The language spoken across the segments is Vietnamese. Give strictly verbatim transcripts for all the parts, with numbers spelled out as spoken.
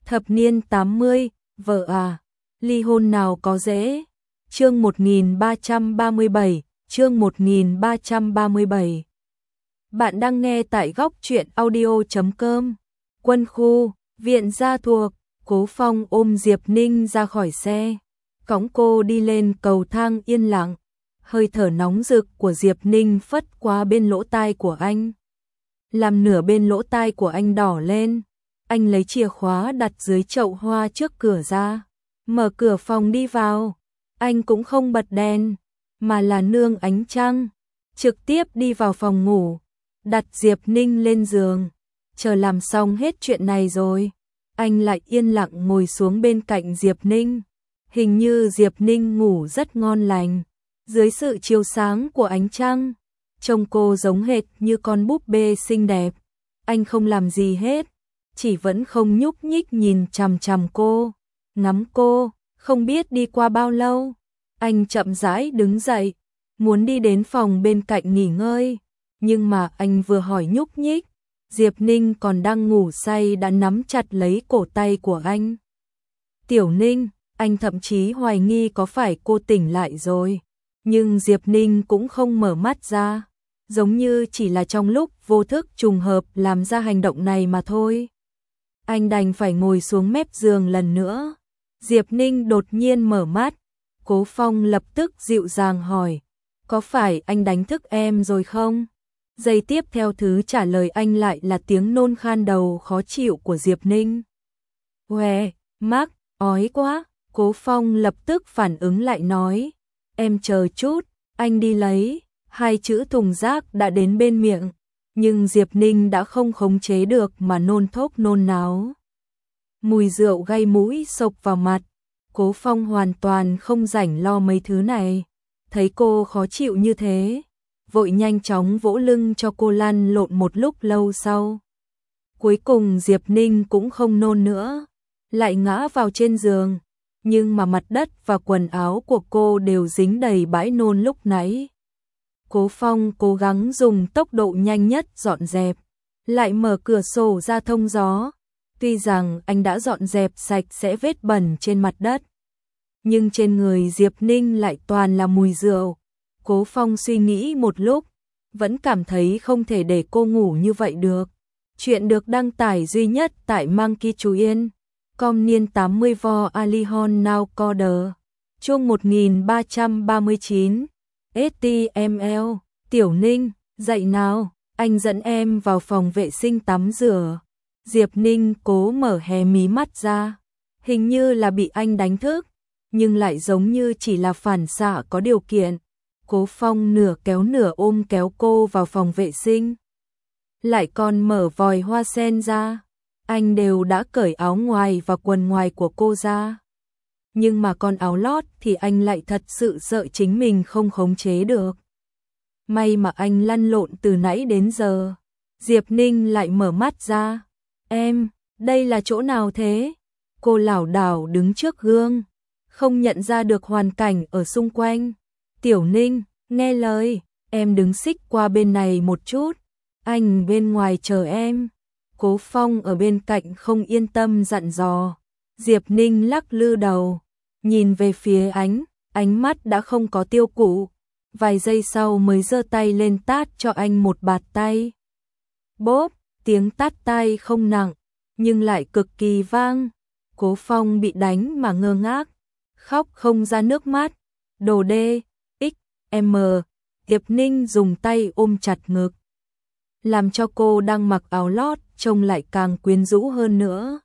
Thập niên tám mươi, vợ à, ly hôn nào có dễ. Chương một nghìn ba trăm ba mươi bảy, chương một nghìn ba trăm ba mươi bảy. Bạn đang nghe tại góc truyện audio chấm com. Quân khu, viện gia thuộc, Cố Phong ôm Diệp Ninh ra khỏi xe, cõng cô đi lên cầu thang yên lặng. Hơi thở nóng rực của Diệp Ninh phất qua bên lỗ tai của anh, làm nửa bên lỗ tai của anh đỏ lên. Anh lấy chìa khóa đặt dưới chậu hoa trước cửa ra, mở cửa phòng đi vào. Anh cũng không bật đèn, mà là nương ánh trăng, trực tiếp đi vào phòng ngủ, đặt Diệp Ninh lên giường. Chờ làm xong hết chuyện này rồi, anh lại yên lặng ngồi xuống bên cạnh Diệp Ninh. Hình như Diệp Ninh ngủ rất ngon lành, dưới sự chiếu sáng của ánh trăng, trông cô giống hệt như con búp bê xinh đẹp. Anh không làm gì hết, chỉ vẫn không nhúc nhích nhìn chằm chằm cô, ngắm cô. Không biết đi qua bao lâu, anh chậm rãi đứng dậy, muốn đi đến phòng bên cạnh nghỉ ngơi, nhưng mà anh vừa hỏi nhúc nhích, Diệp Ninh còn đang ngủ say đã nắm chặt lấy cổ tay của anh. Tiểu Ninh, anh thậm chí hoài nghi có phải cô tỉnh lại rồi, nhưng Diệp Ninh cũng không mở mắt ra, giống như chỉ là trong lúc vô thức trùng hợp làm ra hành động này mà thôi. Anh đành phải ngồi xuống mép giường lần nữa. Diệp Ninh đột nhiên mở mắt, Cố Phong lập tức dịu dàng hỏi, có phải anh đánh thức em rồi không? Giây tiếp theo thứ trả lời anh lại là tiếng nôn khan đầu khó chịu của Diệp Ninh. Uè, mắc, ói quá. Cố Phong lập tức phản ứng lại nói, em chờ chút, anh đi lấy. Hai chữ thùng rác đã đến bên miệng, nhưng Diệp Ninh đã không khống chế được mà nôn thốc nôn náo. Mùi rượu gây mũi xộc vào mặt, Cố Phong hoàn toàn không rảnh lo mấy thứ này. Thấy cô khó chịu như thế, vội nhanh chóng vỗ lưng cho cô lăn lộn một lúc lâu sau. Cuối cùng Diệp Ninh cũng không nôn nữa, lại ngã vào trên giường, nhưng mà mặt đất và quần áo của cô đều dính đầy bãi nôn lúc nãy. Cố Phong cố gắng dùng tốc độ nhanh nhất dọn dẹp, lại mở cửa sổ ra thông gió. Tuy rằng anh đã dọn dẹp sạch sẽ vết bẩn trên mặt đất, nhưng trên người Diệp Ninh lại toàn là mùi rượu. Cố Phong suy nghĩ một lúc, vẫn cảm thấy không thể để cô ngủ như vậy được. Chuyện được đăng tải duy nhất tại Monkey Chú Yên. Com niên tám mươi vo Alihon Now Coder. Chương một nghìn ba trăm ba mươi chín. ét tê em lờ. Tiểu Ninh, dậy nào, anh dẫn em vào phòng vệ sinh tắm rửa. Diệp Ninh cố mở hé mí mắt ra, hình như là bị anh đánh thức, nhưng lại giống như chỉ là phản xạ có điều kiện. Cố Phong nửa kéo nửa ôm kéo cô vào phòng vệ sinh, lại còn mở vòi hoa sen ra. Anh đều đã cởi áo ngoài và quần ngoài của cô ra, nhưng mà con áo lót thì anh lại thật sự sợ chính mình không khống chế được. May mà anh lăn lộn từ nãy đến giờ. Diệp Ninh lại mở mắt ra. Em, đây là chỗ nào thế? Cô lảo đảo đứng trước gương, không nhận ra được hoàn cảnh ở xung quanh. Tiểu Ninh, nghe lời, em đứng xích qua bên này một chút, anh bên ngoài chờ em. Cố Phong ở bên cạnh không yên tâm dặn dò. Diệp Ninh lắc lư đầu, nhìn về phía anh, ánh mắt đã không có tiêu cự. Vài giây sau mới giơ tay lên tát cho anh một bạt tay. Bốp, tiếng tát tay không nặng, nhưng lại cực kỳ vang. Cố Phong bị đánh mà ngơ ngác, khóc không ra nước mắt. Đồ đê, x, m. Diệp Ninh dùng tay ôm chặt ngực, làm cho cô đang mặc áo lót trông lại càng quyến rũ hơn nữa.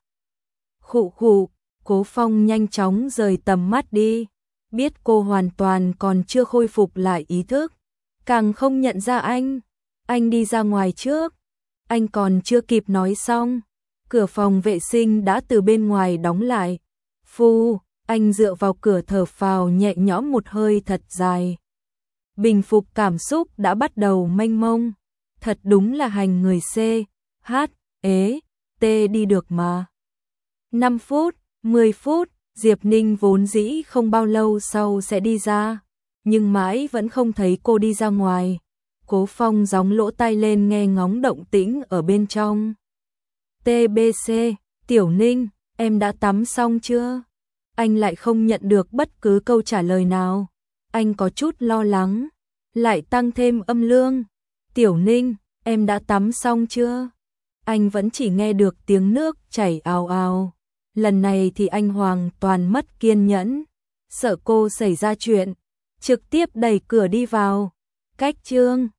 Khụ khụ, Cố Phong nhanh chóng rời tầm mắt đi, biết cô hoàn toàn còn chưa khôi phục lại ý thức, càng không nhận ra anh. Anh đi ra ngoài trước. Anh còn chưa kịp nói xong, cửa phòng vệ sinh đã từ bên ngoài đóng lại. Phu, anh dựa vào cửa thở phào nhẹ nhõm một hơi thật dài. Bình phục cảm xúc đã bắt đầu mênh mông. Thật đúng là hành người C, H, ế, T đi được mà. năm phút, mười phút, Diệp Ninh vốn dĩ không bao lâu sau sẽ đi ra, nhưng mãi vẫn không thấy cô đi ra ngoài. Cố Phong gióng lỗ tai lên nghe ngóng động tĩnh ở bên trong. tê bê xê, Tiểu Ninh, em đã tắm xong chưa? Anh lại không nhận được bất cứ câu trả lời nào. Anh có chút lo lắng, lại tăng thêm âm lượng. Tiểu Ninh, em đã tắm xong chưa? Anh vẫn chỉ nghe được tiếng nước chảy ào ào. Lần này thì anh hoàn toàn mất kiên nhẫn, sợ cô xảy ra chuyện, trực tiếp đẩy cửa đi vào. Cách chương